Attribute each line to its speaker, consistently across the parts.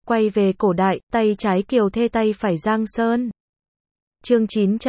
Speaker 1: Quay về cổ đại, tay trái Kiều Thê tay phải Giang Sơn. Chương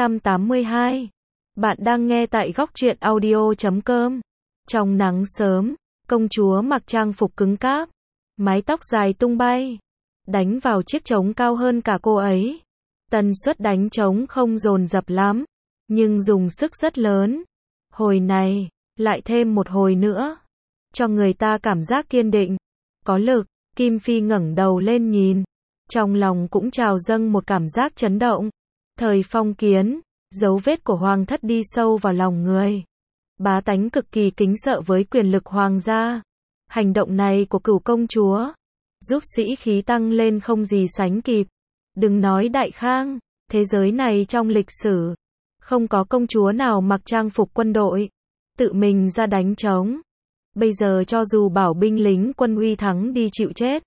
Speaker 1: 982. Bạn đang nghe tại góc truyện audio.com. Trong nắng sớm, công chúa mặc trang phục cứng cáp, mái tóc dài tung bay, đánh vào chiếc trống cao hơn cả cô ấy. Tần suất đánh trống không dồn dập lắm, nhưng dùng sức rất lớn. Hồi này, lại thêm một hồi nữa, cho người ta cảm giác kiên định, có lực. Kim Phi ngẩng đầu lên nhìn, trong lòng cũng trào dâng một cảm giác chấn động. Thời phong kiến, dấu vết của hoàng thất đi sâu vào lòng người. Bá tánh cực kỳ kính sợ với quyền lực hoàng gia. Hành động này của Cửu công chúa, giúp sĩ khí tăng lên không gì sánh kịp. Đừng nói Đại Khang, thế giới này trong lịch sử, không có công chúa nào mặc trang phục quân đội, tự mình ra đánh trống. Bây giờ cho dù bảo binh lính quân Uy Thắng đi chịu chết,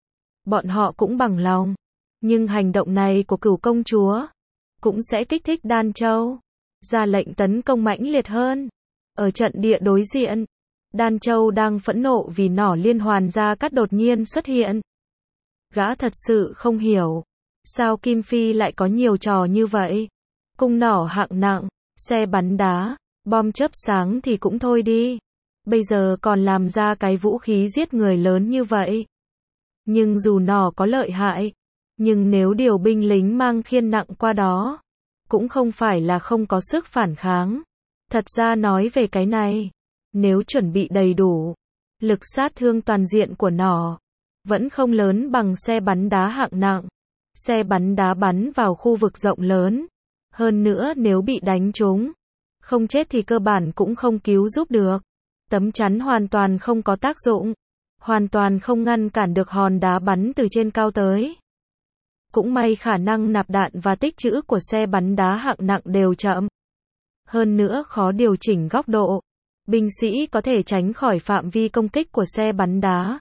Speaker 1: bọn họ cũng bằng lòng. Nhưng hành động này của Cửu công chúa cũng sẽ kích thích Đan Châu ra lệnh tấn công mãnh liệt hơn. Ở trận địa đối diện, Đan Châu đang phẫn nộ vì nỏ liên hoàn gia cát đột nhiên xuất hiện. Gã thật sự không hiểu, sao Kim Phi lại có nhiều trò như vậy. Cung nỏ hạng nặng, xe bắn đá, bom chớp sáng thì cũng thôi đi. Bây giờ còn làm ra cái vũ khí giết người lớn như vậy. Nhưng dù nỏ có lợi hại, nhưng nếu điều binh lính mang khiên nặng qua đó, cũng không phải là không có sức phản kháng. Thật ra nói về cái này, nếu chuẩn bị đầy đủ, lực sát thương toàn diện của nỏ vẫn không lớn bằng xe bắn đá hạng nặng. Xe bắn đá bắn vào khu vực rộng lớn, hơn nữa nếu bị đánh trúng, không chết thì cơ bản cũng không cứu giúp được. Tấm chắn hoàn toàn không có tác dụng, hoàn toàn không ngăn cản được hòn đá bắn từ trên cao tới. Cũng may khả năng nạp đạn và tích trữ của xe bắn đá hạng nặng đều chậm. Hơn nữa khó điều chỉnh góc độ, binh sĩ có thể tránh khỏi phạm vi công kích của xe bắn đá.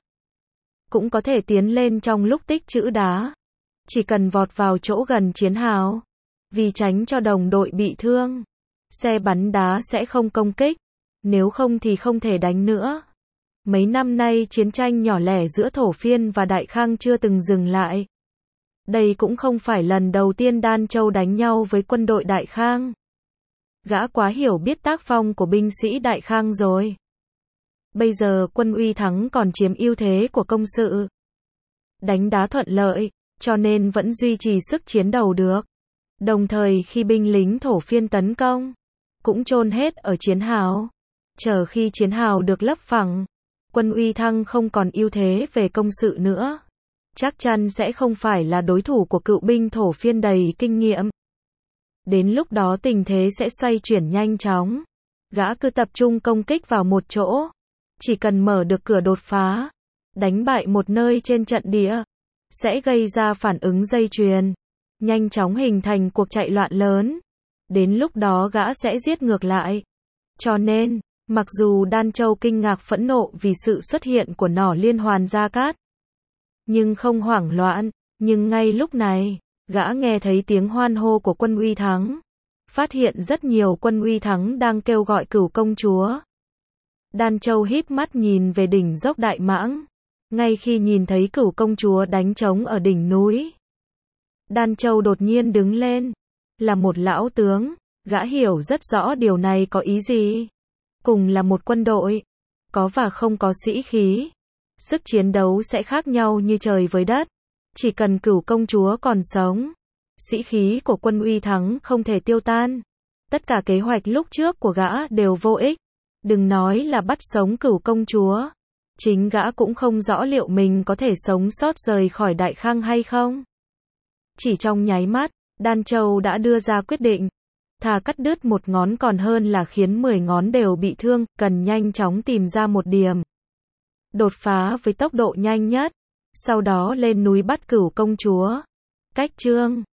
Speaker 1: Cũng có thể tiến lên trong lúc tích trữ đá. Chỉ cần vọt vào chỗ gần chiến hào, vì tránh cho đồng đội bị thương, xe bắn đá sẽ không công kích. Nếu không thì không thể đánh nữa. Mấy năm nay chiến tranh nhỏ lẻ giữa Thổ Phiên và Đại Khang chưa từng dừng lại. Đây cũng không phải lần đầu tiên Đan Châu đánh nhau với quân đội Đại Khang. Gã quá hiểu biết tác phong của binh sĩ Đại Khang rồi. Bây giờ quân Uy Thắng còn chiếm ưu thế của công sự. Đánh đá thuận lợi, cho nên vẫn duy trì sức chiến đầu được. Đồng thời khi binh lính Thổ Phiên tấn công, cũng chôn hết ở chiến hào. Chờ khi chiến hào được lấp phẳng, quân Uy Thăng không còn ưu thế về công sự nữa. Chắc chắn sẽ không phải là đối thủ của cựu binh Thổ Phiên đầy kinh nghiệm. Đến lúc đó tình thế sẽ xoay chuyển nhanh chóng. Gã cứ tập trung công kích vào một chỗ. Chỉ cần mở được cửa đột phá, đánh bại một nơi trên trận địa, sẽ gây ra phản ứng dây chuyền, nhanh chóng hình thành cuộc chạy loạn lớn. Đến lúc đó gã sẽ giết ngược lại. Cho nên, mặc dù Đan Châu kinh ngạc phẫn nộ vì sự xuất hiện của nỏ liên hoàn gia cát, nhưng không hoảng loạn. Nhưng ngay lúc này, gã nghe thấy tiếng hoan hô của quân Uy Thắng. Phát hiện rất nhiều quân Uy Thắng đang kêu gọi Cửu công chúa. Đan Châu híp mắt nhìn về đỉnh dốc Đại Mãng. Ngay khi nhìn thấy Cửu công chúa đánh trống ở đỉnh núi, Đan Châu đột nhiên đứng lên. Là một lão tướng, gã hiểu rất rõ điều này có ý gì. Cùng là một quân đội, có và không có sĩ khí, sức chiến đấu sẽ khác nhau như trời với đất. Chỉ cần Cửu công chúa còn sống, sĩ khí của quân Uy Thắng không thể tiêu tan. Tất cả kế hoạch lúc trước của gã đều vô ích. Đừng nói là bắt sống Cửu công chúa, chính gã cũng không rõ liệu mình có thể sống sót rời khỏi Đại Khang hay không. Chỉ trong nháy mắt, Đan Châu đã đưa ra quyết định. Thà cắt đứt một ngón còn hơn là khiến 10 ngón đều bị thương, cần nhanh chóng tìm ra một điểm đột phá với tốc độ nhanh nhất, sau đó lên núi bắt Cửu công chúa. Cách chương